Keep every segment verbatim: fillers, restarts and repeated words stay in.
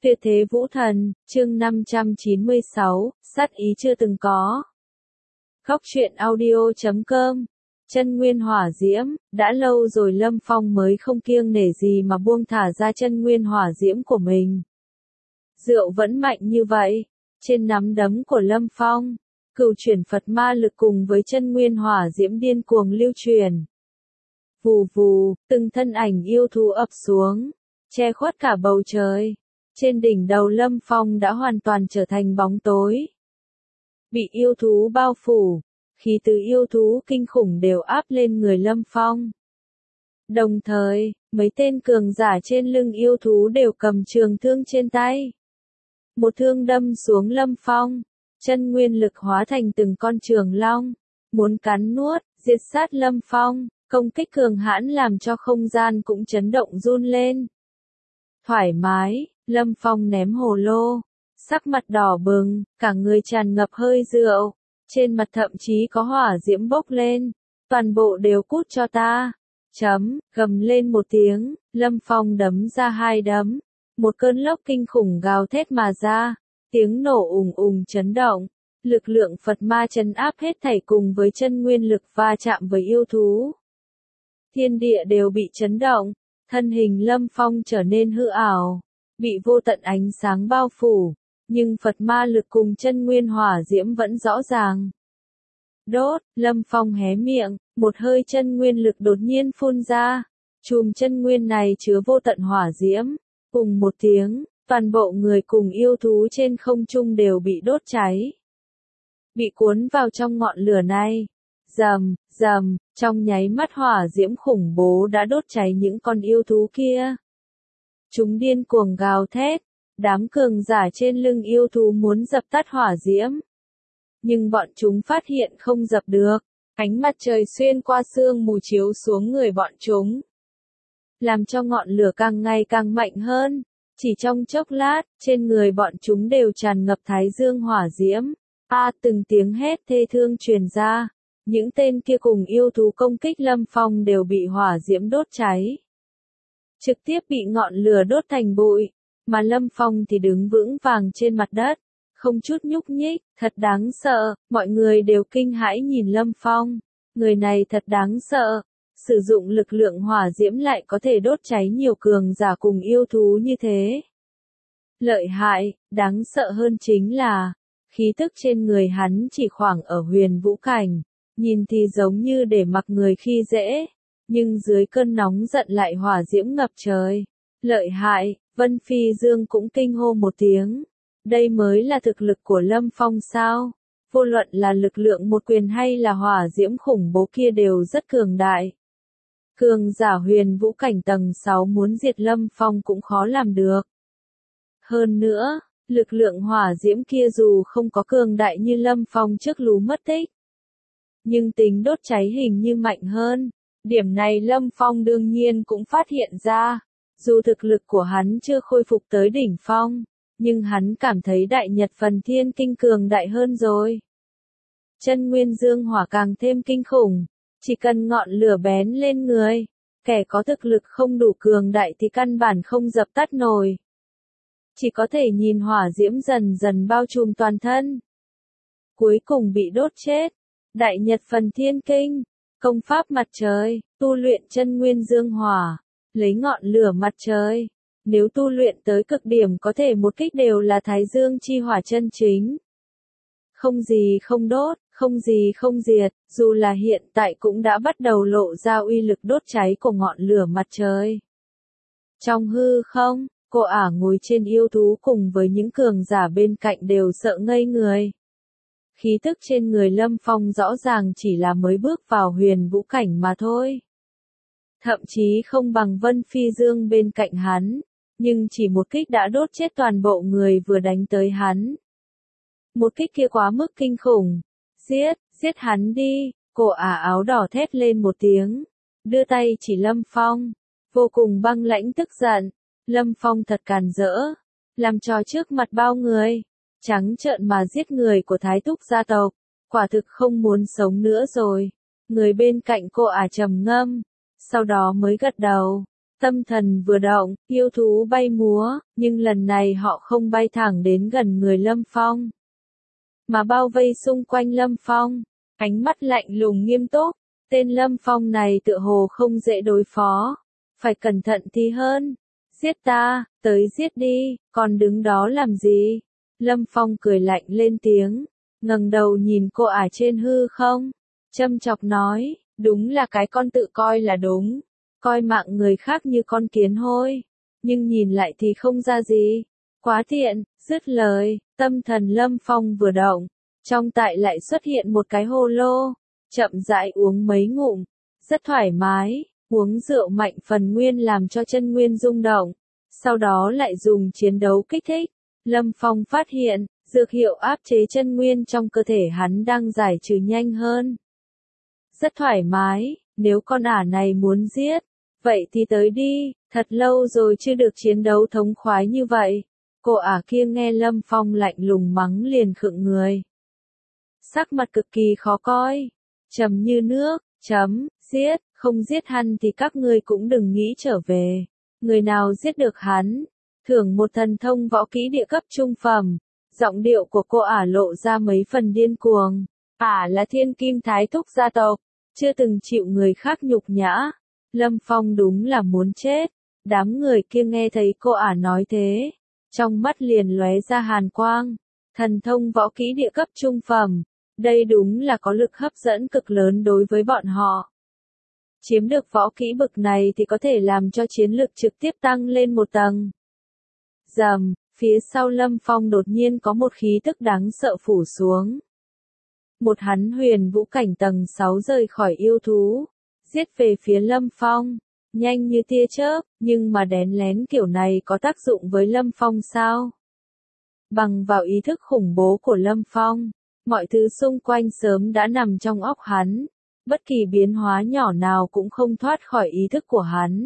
Tuyệt thế vũ thần, chương năm trăm chín mươi sáu, sát ý chưa từng có. Góc truyện audio chấm com. Chân nguyên hỏa diễm, đã lâu rồi Lâm Phong mới không kiêng nể gì mà buông thả ra chân nguyên hỏa diễm của mình. Rượu vẫn mạnh như vậy, trên nắm đấm của Lâm Phong, cửu chuyển Phật ma lực cùng với chân nguyên hỏa diễm điên cuồng lưu truyền. Vù vù, từng thân ảnh yêu thú ập xuống, che khuất cả bầu trời. Trên đỉnh đầu Lâm Phong đã hoàn toàn trở thành bóng tối. Bị yêu thú bao phủ, khí từ yêu thú kinh khủng đều áp lên người Lâm Phong. Đồng thời, mấy tên cường giả trên lưng yêu thú đều cầm trường thương trên tay. Một thương đâm xuống Lâm Phong, chân nguyên lực hóa thành từng con trường long, muốn cắn nuốt, diệt sát Lâm Phong, công kích cường hãn làm cho không gian cũng chấn động run lên. Thoải mái, Lâm Phong ném hồ lô, sắc mặt đỏ bừng, cả người tràn ngập hơi rượu, trên mặt thậm chí có hỏa diễm bốc lên, toàn bộ đều cút cho ta. Chấm, gầm lên một tiếng, Lâm Phong đấm ra hai đấm, một cơn lốc kinh khủng gào thét mà ra, tiếng nổ ùng ùng chấn động, lực lượng Phật ma trấn áp hết thảy cùng với chân nguyên lực va chạm với yêu thú. Thiên địa đều bị chấn động, thân hình Lâm Phong trở nên hư ảo, bị vô tận ánh sáng bao phủ, nhưng Phật ma lực cùng chân nguyên hỏa diễm vẫn rõ ràng. Đốt, Lâm Phong hé miệng, một hơi chân nguyên lực đột nhiên phun ra, chùm chân nguyên này chứa vô tận hỏa diễm, cùng một tiếng, toàn bộ người cùng yêu thú trên không trung đều bị đốt cháy. Bị cuốn vào trong ngọn lửa này, rầm, rầm, trong nháy mắt hỏa diễm khủng bố đã đốt cháy những con yêu thú kia. Chúng điên cuồng gào thét, đám cường giả trên lưng yêu thú muốn dập tắt hỏa diễm. Nhưng bọn chúng phát hiện không dập được, ánh mặt trời xuyên qua sương mù chiếu xuống người bọn chúng, làm cho ngọn lửa càng ngày càng mạnh hơn. Chỉ trong chốc lát, trên người bọn chúng đều tràn ngập thái dương hỏa diễm. A à, từng tiếng hét thê thương truyền ra, những tên kia cùng yêu thú công kích Lâm Phong đều bị hỏa diễm đốt cháy, trực tiếp bị ngọn lửa đốt thành bụi, mà Lâm Phong thì đứng vững vàng trên mặt đất, không chút nhúc nhích, thật đáng sợ, mọi người đều kinh hãi nhìn Lâm Phong, người này thật đáng sợ, sử dụng lực lượng hỏa diễm lại có thể đốt cháy nhiều cường giả cùng yêu thú như thế. Lợi hại, đáng sợ hơn chính là, khí tức trên người hắn chỉ khoảng ở huyền vũ cảnh, nhìn thì giống như để mặc người khi dễ, nhưng dưới cơn nóng giận lại hỏa diễm ngập trời. Lợi hại, Vân Phi Dương cũng kinh hô một tiếng. Đây mới là thực lực của Lâm Phong sao? Vô luận là lực lượng một quyền hay là hỏa diễm khủng bố kia đều rất cường đại. Cường giả huyền vũ cảnh tầng sáu muốn diệt Lâm Phong cũng khó làm được. Hơn nữa, lực lượng hỏa diễm kia dù không có cường đại như Lâm Phong trước lú mất tích, nhưng tính đốt cháy hình như mạnh hơn. Điểm này Lâm Phong đương nhiên cũng phát hiện ra. Dù thực lực của hắn chưa khôi phục tới đỉnh phong, nhưng hắn cảm thấy đại nhật phần thiên kinh cường đại hơn rồi. Chân nguyên dương hỏa càng thêm kinh khủng, chỉ cần ngọn lửa bén lên người, kẻ có thực lực không đủ cường đại thì căn bản không dập tắt nổi. Chỉ có thể nhìn hỏa diễm dần dần bao trùm toàn thân. Cuối cùng bị đốt chết. Đại nhật phần thiên kinh, công pháp mặt trời, tu luyện chân nguyên dương hỏa, lấy ngọn lửa mặt trời. Nếu tu luyện tới cực điểm có thể một kích đều là thái dương chi hỏa chân chính. Không gì không đốt, không gì không diệt, dù là hiện tại cũng đã bắt đầu lộ ra uy lực đốt cháy của ngọn lửa mặt trời. Trong hư không, cô ả ngồi trên yêu thú cùng với những cường giả bên cạnh đều sợ ngây người. Khí tức trên người Lâm Phong rõ ràng chỉ là mới bước vào huyền vũ cảnh mà thôi. Thậm chí không bằng Vân Phi Dương bên cạnh hắn, nhưng chỉ một kích đã đốt chết toàn bộ người vừa đánh tới hắn. Một kích kia quá mức kinh khủng. Giết, giết hắn đi, cô ả áo đỏ thét lên một tiếng, đưa tay chỉ Lâm Phong, vô cùng băng lãnh tức giận. Lâm Phong thật càn rỡ, làm trò trước mặt bao người, trắng trợn mà giết người của Thái Túc gia tộc, quả thực không muốn sống nữa rồi. Người bên cạnh cô ả trầm ngâm, sau đó mới gật đầu. Tâm thần vừa động, yêu thú bay múa, nhưng lần này họ không bay thẳng đến gần người Lâm Phong, mà bao vây xung quanh Lâm Phong, ánh mắt lạnh lùng nghiêm túc. Tên Lâm Phong này tựa hồ không dễ đối phó, phải cẩn thận tí hơn. Giết ta, tới giết đi, còn đứng đó làm gì? Lâm Phong cười lạnh lên tiếng, ngẩng đầu nhìn cô ả trên hư không, châm chọc nói, đúng là cái con tự coi là đúng, coi mạng người khác như con kiến hôi, nhưng nhìn lại thì không ra gì, quá thiện. Dứt lời, tâm thần Lâm Phong vừa động, trong tại lại xuất hiện một cái hồ lô, chậm rãi uống mấy ngụm, rất thoải mái, uống rượu mạnh phần nguyên làm cho chân nguyên rung động, sau đó lại dùng chiến đấu kích thích. Lâm Phong phát hiện, dược hiệu áp chế chân nguyên trong cơ thể hắn đang giải trừ nhanh hơn. Rất thoải mái, nếu con ả này muốn giết, vậy thì tới đi, thật lâu rồi chưa được chiến đấu thống khoái như vậy. Cô ả kia nghe Lâm Phong lạnh lùng mắng liền khựng người. Sắc mặt cực kỳ khó coi, trầm như nước, chấm, giết, không giết hắn thì các ngươi cũng đừng nghĩ trở về. Người nào giết được hắn, thưởng một thần thông võ kỹ địa cấp trung phẩm. Giọng điệu của cô ả lộ ra mấy phần điên cuồng. Ả là thiên kim thái thúc gia tộc, chưa từng chịu người khác nhục nhã. Lâm Phong đúng là muốn chết. Đám người kia nghe thấy cô ả nói thế, trong mắt liền lóe ra hàn quang. Thần thông võ kỹ địa cấp trung phẩm, đây đúng là có lực hấp dẫn cực lớn đối với bọn họ. Chiếm được võ kỹ bực này thì có thể làm cho chiến lực trực tiếp tăng lên một tầng. Rầm, phía sau Lâm Phong đột nhiên có một khí tức đáng sợ phủ xuống. Một hắn huyền vũ cảnh tầng sáu rời khỏi yêu thú, giết về phía Lâm Phong, nhanh như tia chớp, nhưng mà đén lén kiểu này có tác dụng với Lâm Phong sao? Bằng vào ý thức khủng bố của Lâm Phong, mọi thứ xung quanh sớm đã nằm trong óc hắn, bất kỳ biến hóa nhỏ nào cũng không thoát khỏi ý thức của hắn.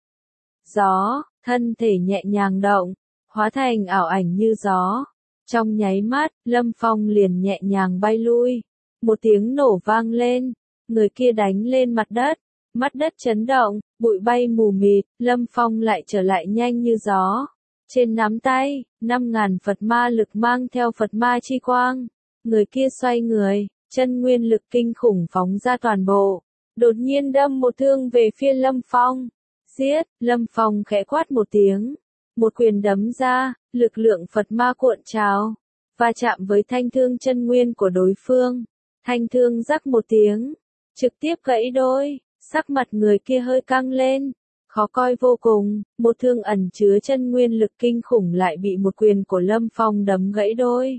Gió, thân thể nhẹ nhàng động, hóa thành ảo ảnh như gió. Trong nháy mắt, Lâm Phong liền nhẹ nhàng bay lui. Một tiếng nổ vang lên, người kia đánh lên mặt đất, mặt đất chấn động, bụi bay mù mịt, Lâm Phong lại trở lại nhanh như gió. Trên nắm tay, năm ngàn Phật ma lực mang theo Phật ma chi quang. Người kia xoay người, chân nguyên lực kinh khủng phóng ra toàn bộ. Đột nhiên đâm một thương về phía Lâm Phong. Giết, Lâm Phong khẽ quát một tiếng. Một quyền đấm ra, lực lượng Phật ma cuộn trào, va chạm với thanh thương chân nguyên của đối phương. Thanh thương rắc một tiếng, trực tiếp gãy đôi, sắc mặt người kia hơi căng lên, khó coi vô cùng, một thương ẩn chứa chân nguyên lực kinh khủng lại bị một quyền của Lâm Phong đấm gãy đôi.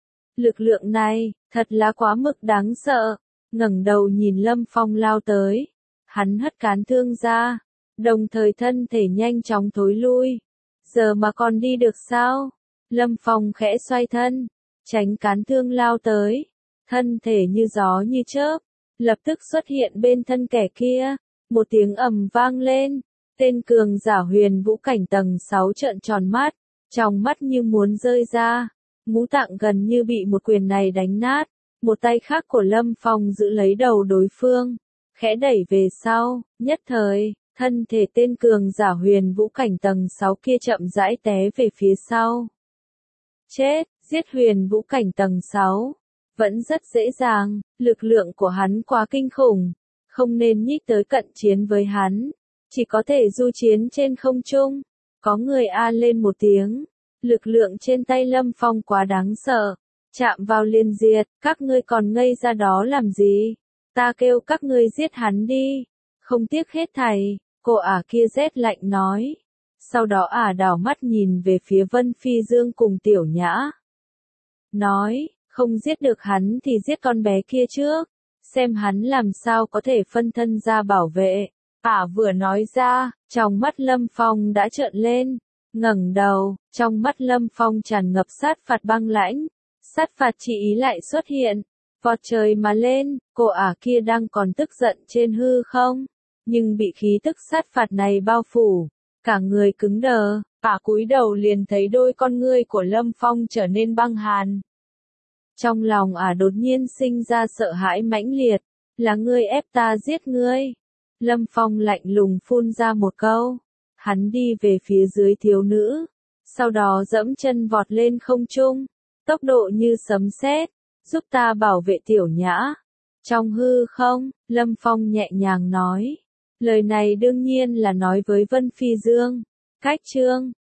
Lực lượng này, thật là quá mực đáng sợ, ngẩng đầu nhìn Lâm Phong lao tới, hắn hất cán thương ra, đồng thời thân thể nhanh chóng thối lui. Giờ mà còn đi được sao? Lâm Phong khẽ xoay thân, tránh cán thương lao tới, thân thể như gió như chớp, lập tức xuất hiện bên thân kẻ kia, một tiếng ầm vang lên, tên cường giả huyền vũ cảnh tầng sáu trợn tròn mắt, trong mắt như muốn rơi ra, ngũ tạng gần như bị một quyền này đánh nát, một tay khác của Lâm Phong giữ lấy đầu đối phương, khẽ đẩy về sau, nhất thời, thân thể tên cường giả huyền vũ cảnh tầng sáu kia chậm rãi té về phía sau. Chết, giết huyền vũ cảnh tầng sáu. Vẫn rất dễ dàng, lực lượng của hắn quá kinh khủng, không nên nhích tới cận chiến với hắn, chỉ có thể du chiến trên không trung. Có người a lên một tiếng, lực lượng trên tay Lâm Phong quá đáng sợ, chạm vào liền diệt, các ngươi còn ngây ra đó làm gì? Ta kêu các ngươi giết hắn đi, không tiếc hết thảy. Cô ả kia rét lạnh nói. Sau đó ả đảo mắt nhìn về phía Vân Phi Dương cùng Tiểu Nhã. Nói, không giết được hắn thì giết con bé kia trước, xem hắn làm sao có thể phân thân ra bảo vệ. Ả vừa nói ra, trong mắt Lâm Phong đã trợn lên, ngẩng đầu, trong mắt Lâm Phong tràn ngập sát phạt băng lãnh, sát phạt chỉ ý lại xuất hiện, vọt trời mà lên. Cô ả kia đang còn tức giận trên hư không, nhưng bị khí tức sát phạt này bao phủ, cả người cứng đờ, ả cúi đầu liền thấy đôi con ngươi của Lâm Phong trở nên băng hàn. Trong lòng ả đột nhiên sinh ra sợ hãi mãnh liệt, là ngươi ép ta giết ngươi. Lâm Phong lạnh lùng phun ra một câu, hắn đi về phía dưới thiếu nữ, sau đó dẫm chân vọt lên không trung, tốc độ như sấm sét, giúp ta bảo vệ tiểu nhã. Trong hư không, Lâm Phong nhẹ nhàng nói. Lời này đương nhiên là nói với Vân Phi Dương. Cách chương